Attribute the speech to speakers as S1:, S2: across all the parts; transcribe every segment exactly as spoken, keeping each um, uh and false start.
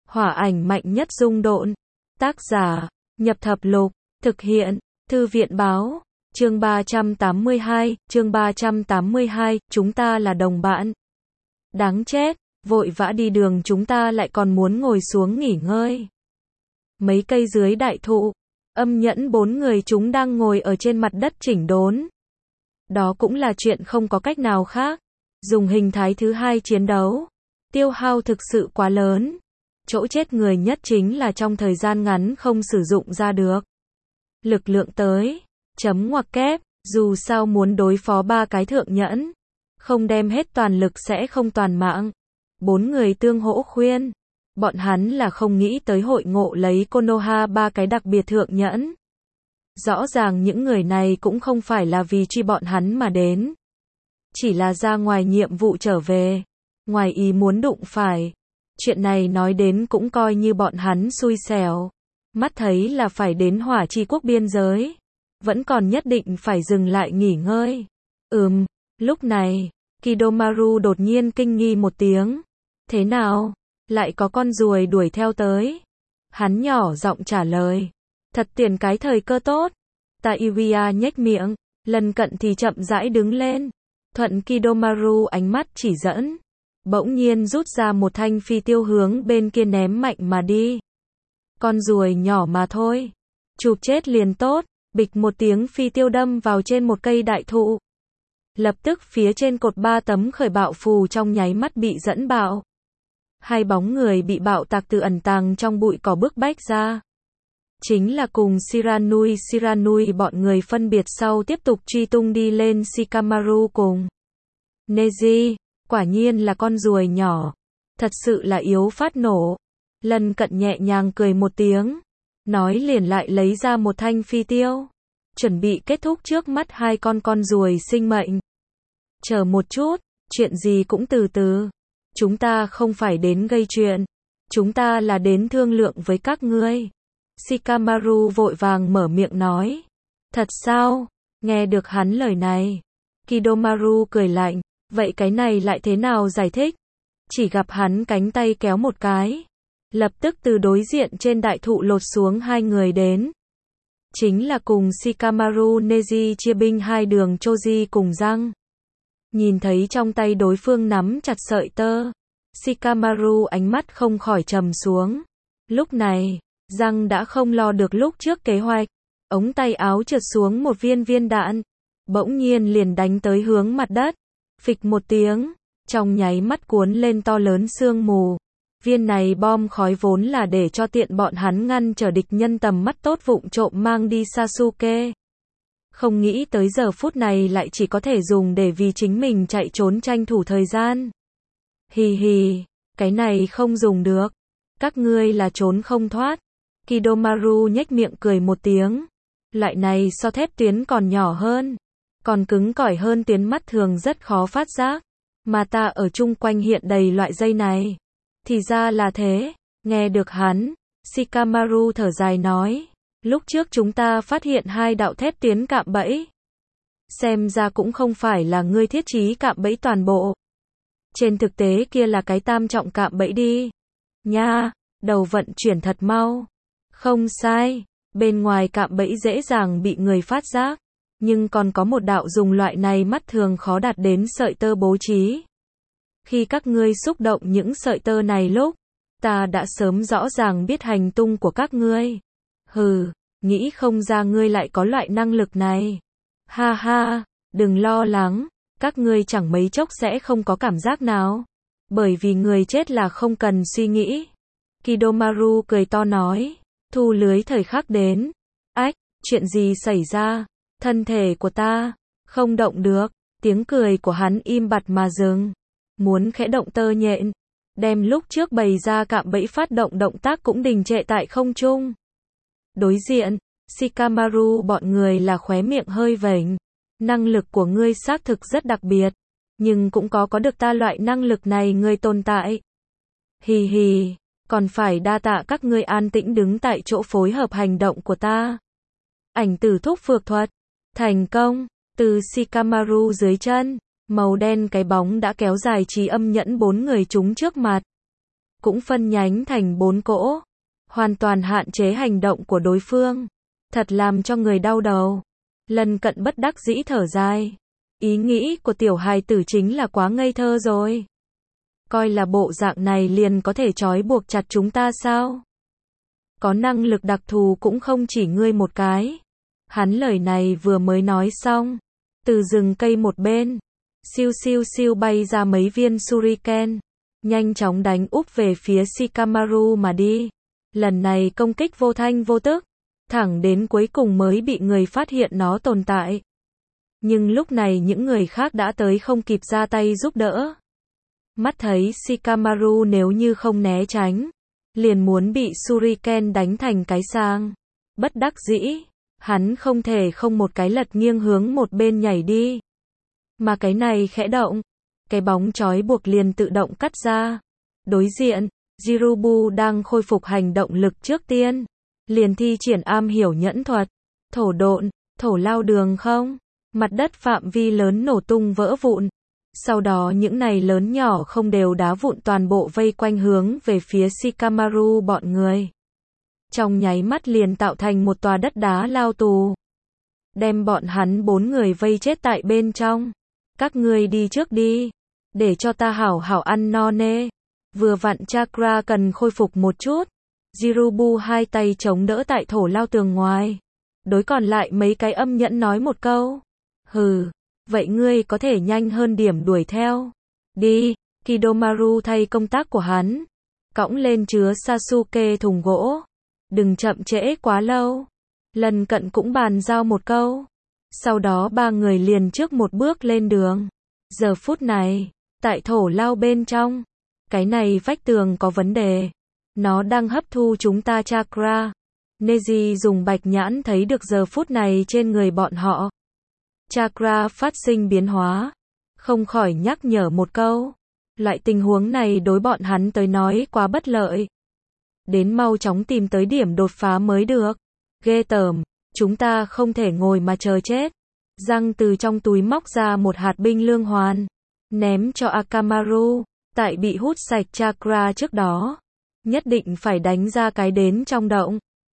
S1: Hỏa ảnh mạnh nhất dung độn. Tác giả, Nhập Thập Lục. Thực hiện, Thư viện báo. Chương ba trăm tám mươi hai, chương ba trăm tám mươi hai, chúng ta là đồng bạn. Đáng chết, vội vã đi đường chúng ta lại còn muốn ngồi xuống nghỉ ngơi. Mấy cây dưới đại thụ, Âm Nhẫn bốn người chúng đang ngồi ở trên mặt đất chỉnh đốn. Đó cũng là chuyện không có cách nào khác. Dùng hình thái thứ hai chiến đấu, tiêu hao thực sự quá lớn. Chỗ chết người nhất chính là trong thời gian ngắn không sử dụng ra được. Lực lượng tới, chấm ngoặc kép, dù sao muốn đối phó ba cái thượng nhẫn, không đem hết toàn lực sẽ không toàn mạng. Bốn người tương hỗ khuyên, bọn hắn là không nghĩ tới hội ngộ lấy Konoha ba cái đặc biệt thượng nhẫn. Rõ ràng những người này cũng không phải là vì truy bọn hắn mà đến. Chỉ là ra ngoài nhiệm vụ trở về, ngoài ý muốn đụng phải. Chuyện này nói đến cũng coi như bọn hắn xui xẻo. Mắt thấy là phải đến Hỏa Chi Quốc biên giới, vẫn còn nhất định phải dừng lại nghỉ ngơi. Ừm, lúc này, Kidomaru đột nhiên kinh nghi một tiếng. Thế nào? Lại có con ruồi đuổi theo tới. Hắn nhỏ giọng trả lời. Thật tiền cái thời cơ tốt. Taiuya nhếch miệng, lần cận thì chậm rãi đứng lên. Thuận Kidomaru ánh mắt chỉ dẫn. Bỗng nhiên rút ra một thanh phi tiêu hướng bên kia ném mạnh mà đi. Con ruồi nhỏ mà thôi. Chụp chết liền tốt. Bịch một tiếng phi tiêu đâm vào trên một cây đại thụ. Lập tức phía trên cột ba tấm khởi bạo phù trong nháy mắt bị dẫn bạo. Hai bóng người bị bạo tạc từ ẩn tàng trong bụi cỏ bức bách ra. Chính là cùng Shiranui Shiranui bọn người phân biệt sau tiếp tục truy tung đi lên Shikamaru cùng Neji. Quả nhiên là con ruồi nhỏ. Thật sự là yếu phát nổ. Lần cận nhẹ nhàng cười một tiếng. Nói liền lại lấy ra một thanh phi tiêu. Chuẩn bị kết thúc trước mắt hai con con ruồi sinh mệnh. Chờ một chút, chuyện gì cũng từ từ. Chúng ta không phải đến gây chuyện. Chúng ta là đến thương lượng với các ngươi. Shikamaru vội vàng mở miệng nói. Thật sao? Nghe được hắn lời này. Kidomaru cười lạnh. Vậy cái này lại thế nào giải thích? Chỉ gặp hắn cánh tay kéo một cái. Lập tức từ đối diện trên đại thụ lột xuống hai người đến. Chính là cùng Shikamaru Neji chia binh hai đường Choji cùng Răng. Nhìn thấy trong tay đối phương nắm chặt sợi tơ. Shikamaru ánh mắt không khỏi trầm xuống. Lúc này, Răng đã không lo được lúc trước kế hoạch. Ống tay áo trượt xuống một viên viên đạn. Bỗng nhiên liền đánh tới hướng mặt đất. Phịch một tiếng, trong nháy mắt cuốn lên to lớn sương mù. Viên này bom khói vốn là để cho tiện bọn hắn ngăn trở địch nhân tầm mắt tốt vụng trộm mang đi Sasuke. Không nghĩ tới giờ phút này lại chỉ có thể dùng để vì chính mình chạy trốn tranh thủ thời gian. Hì hì, cái này không dùng được. Các ngươi là trốn không thoát. Kidomaru nhếch miệng cười một tiếng. Loại này so thép tuyến còn nhỏ hơn. Còn cứng cỏi hơn tuyến mắt thường rất khó phát giác. Mà ta ở chung quanh hiện đầy loại dây này. Thì ra là thế. Nghe được hắn, Shikamaru thở dài nói. Lúc trước chúng ta phát hiện hai đạo thép tuyến cạm bẫy. Xem ra cũng không phải là ngươi thiết trí cạm bẫy toàn bộ. Trên thực tế kia là cái tam trọng cạm bẫy đi. Nha, đầu vận chuyển thật mau. Không sai, bên ngoài cạm bẫy dễ dàng bị người phát giác. Nhưng còn có một đạo dùng loại này mắt thường khó đạt đến sợi tơ bố trí. Khi các ngươi xúc động những sợi tơ này lúc, ta đã sớm rõ ràng biết hành tung của các ngươi. Hừ, nghĩ không ra ngươi lại có loại năng lực này. Ha ha, đừng lo lắng, các ngươi chẳng mấy chốc sẽ không có cảm giác nào. Bởi vì người chết là không cần suy nghĩ. Kidomaru cười to nói, thu lưới thời khắc đến. Ách, chuyện gì xảy ra? Thân thể của ta, không động được. Tiếng cười của hắn im bặt mà dừng. Muốn khẽ động tơ nhện. Đem lúc trước bày ra cạm bẫy phát động động tác cũng đình trệ tại không trung. Đối diện, Shikamaru bọn người là khóe miệng hơi vểnh. Năng lực của ngươi xác thực rất đặc biệt. Nhưng cũng có có được ta loại năng lực này ngươi tồn tại. Hì hì, còn phải đa tạ các ngươi an tĩnh đứng tại chỗ phối hợp hành động của ta. Ảnh tử thúc phược thuật. Thành công, từ Shikamaru dưới chân, màu đen cái bóng đã kéo dài trí Âm Nhẫn bốn người chúng trước mặt. cũng phân nhánh thành bốn cỗ, hoàn toàn hạn chế hành động của đối phương. Thật làm cho người đau đầu. Lần Cận bất đắc dĩ thở dài. Ý nghĩ của tiểu hài tử chính là quá ngây thơ rồi. Coi là bộ dạng này liền có thể trói buộc chặt chúng ta sao? Có năng lực đặc thù cũng không chỉ ngươi một cái. Hắn lời này vừa mới nói xong, từ rừng cây một bên, siêu siêu siêu bay ra mấy viên shuriken, nhanh chóng đánh úp về phía Shikamaru mà đi. Lần này công kích vô thanh vô tức, thẳng đến cuối cùng mới bị người phát hiện nó tồn tại. Nhưng lúc này những người khác đã tới không kịp ra tay giúp đỡ. Mắt thấy Shikamaru nếu như không né tránh, liền muốn bị shuriken đánh thành cái sang. Bất đắc dĩ, hắn không thể không một cái lật nghiêng hướng một bên nhảy đi. Mà cái này khẽ động, cái bóng trói buộc liền tự động cắt ra. Đối diện, Jirubu đang khôi phục hành động lực trước tiên, liền thi triển am hiểu nhẫn thuật, thổ độn, thổ lao đường không, mặt đất phạm vi lớn nổ tung vỡ vụn. Sau đó những này lớn nhỏ không đều đá vụn toàn bộ vây quanh hướng về phía Shikamaru bọn người. Trong nháy mắt liền tạo thành một tòa đất đá lao tù. Đem bọn hắn bốn người vây chết tại bên trong. Các ngươi đi trước đi, để cho ta hảo hảo ăn no nê. Vừa vặn chakra cần khôi phục một chút. Jirubu hai tay chống đỡ tại thổ lao tường ngoài. Đối còn lại mấy cái âm nhẫn nói một câu. Hừ, vậy ngươi có thể nhanh hơn điểm đuổi theo. Đi, Kidomaru thay công tác của hắn. Cõng lên chứa Sasuke thùng gỗ. Đừng chậm trễ quá lâu. Lần Cận cũng bàn giao một câu. Sau đó ba người liền trước một bước lên đường. Giờ phút này, tại thổ lao bên trong, cái này vách tường có vấn đề. Nó đang hấp thu chúng ta chakra. Neji dùng bạch nhãn thấy được giờ phút này trên người bọn họ. Chakra phát sinh biến hóa. Không khỏi nhắc nhở một câu. Loại tình huống này đối bọn hắn tới nói quá bất lợi. Đến mau chóng tìm tới điểm đột phá mới được. Ghê tởm, chúng ta không thể ngồi mà chờ chết. Răng từ trong túi móc ra một hạt binh lương hoàn. Ném cho Akamaru. Tại bị hút sạch chakra trước đó. Nhất định phải đánh ra cái đến trong động.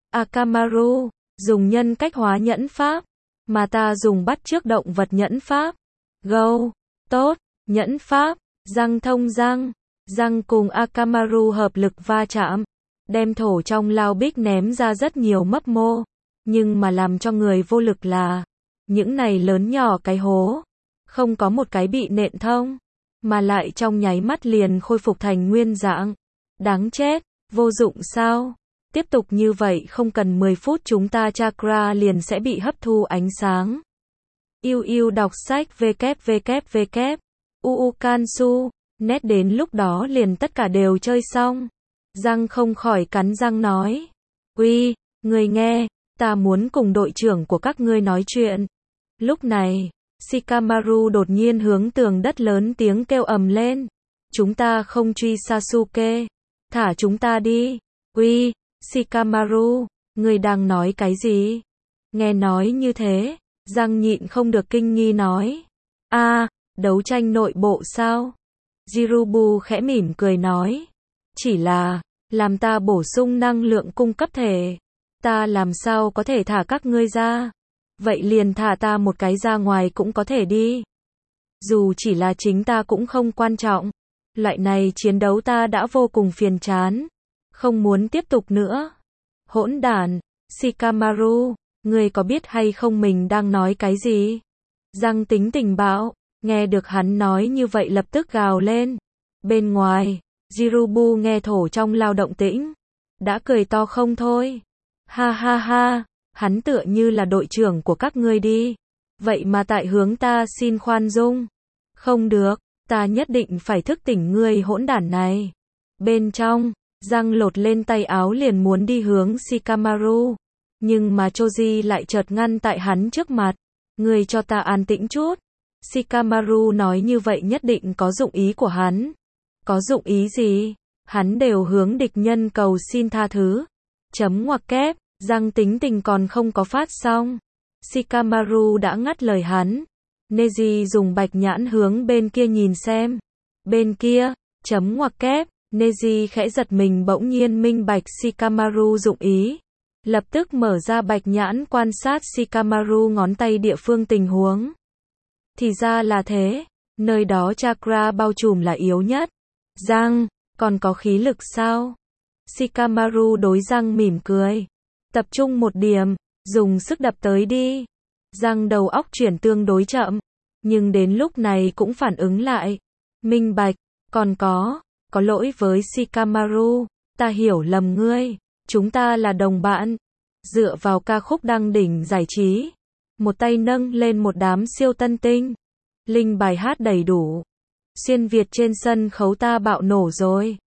S1: Akamaru, dùng nhân cách hóa nhẫn pháp. Mà ta dùng bắt trước động vật nhẫn pháp. Go, tốt, nhẫn pháp, răng thông răng. Răng cùng Akamaru hợp lực va chạm. Đem thổ trong lao bích ném ra rất nhiều mấp mô. Nhưng mà làm cho người vô lực là, những này lớn nhỏ cái hố, không có một cái bị nện thông, mà lại trong nháy mắt liền khôi phục thành nguyên dạng. Đáng chết, vô dụng sao? Tiếp tục như vậy không cần mười phút chúng ta chakra liền sẽ bị hấp thu ánh sáng. Yêu yêu đọc sách www. Uukansu, nét đến lúc đó liền tất cả đều chơi xong. Răng không khỏi cắn răng nói. Uy, người nghe, ta muốn cùng đội trưởng của các ngươi nói chuyện. Lúc này, Shikamaru đột nhiên hướng tường đất lớn tiếng kêu ầm lên. Chúng ta không truy Sasuke. Thả chúng ta đi. Uy, Shikamaru, người đang nói cái gì? Nghe nói như thế, răng nhịn không được kinh nghi nói. A, à, đấu tranh nội bộ sao? Jirubu khẽ mỉm cười nói. Chỉ là, làm ta bổ sung năng lượng cung cấp thể. Ta làm sao có thể thả các ngươi ra? Vậy liền thả ta một cái ra ngoài cũng có thể đi. Dù chỉ là chính ta cũng không quan trọng. Loại này chiến đấu ta đã vô cùng phiền chán. Không muốn tiếp tục nữa. Hỗn đản, Shikamaru, ngươi có biết hay không mình đang nói cái gì? Răng tính tình bạo, nghe được hắn nói như vậy lập tức gào lên. Bên ngoài, Jirubu nghe thổ trong lao động tĩnh, đã cười to không thôi. Ha ha ha, hắn tựa như là đội trưởng của các ngươi đi. Vậy mà tại hướng ta xin khoan dung. Không được, ta nhất định phải thức tỉnh ngươi hỗn đản này. Bên trong, răng lột lên tay áo liền muốn đi hướng Shikamaru. Nhưng mà Choji lại chợt ngăn tại hắn trước mặt. Ngươi cho ta an tĩnh chút. Shikamaru nói như vậy nhất định có dụng ý của hắn. Có dụng ý gì? Hắn đều hướng địch nhân cầu xin tha thứ. Chấm ngoặc kép, răng tính tình còn không có phát xong. Shikamaru đã ngắt lời hắn. Neji dùng bạch nhãn hướng bên kia nhìn xem. Bên kia, chấm ngoặc kép, Neji khẽ giật mình bỗng nhiên minh bạch Shikamaru dụng ý. Lập tức mở ra bạch nhãn quan sát Shikamaru ngón tay địa phương tình huống. Thì ra là thế, nơi đó chakra bao trùm là yếu nhất. Giang, còn có khí lực sao? Shikamaru đối Giang mỉm cười. Tập trung một điểm, dùng sức đập tới đi. Giang đầu óc chuyển tương đối chậm, nhưng đến lúc này cũng phản ứng lại. Minh bạch, còn có, có lỗi với Shikamaru, ta hiểu lầm ngươi, chúng ta là đồng bạn. Dựa vào ca khúc đăng đỉnh giải trí, một tay nâng lên một đám siêu tân tinh. Linh bài hát đầy đủ. Xuyên Việt trên sân khấu ta bạo nổ rồi.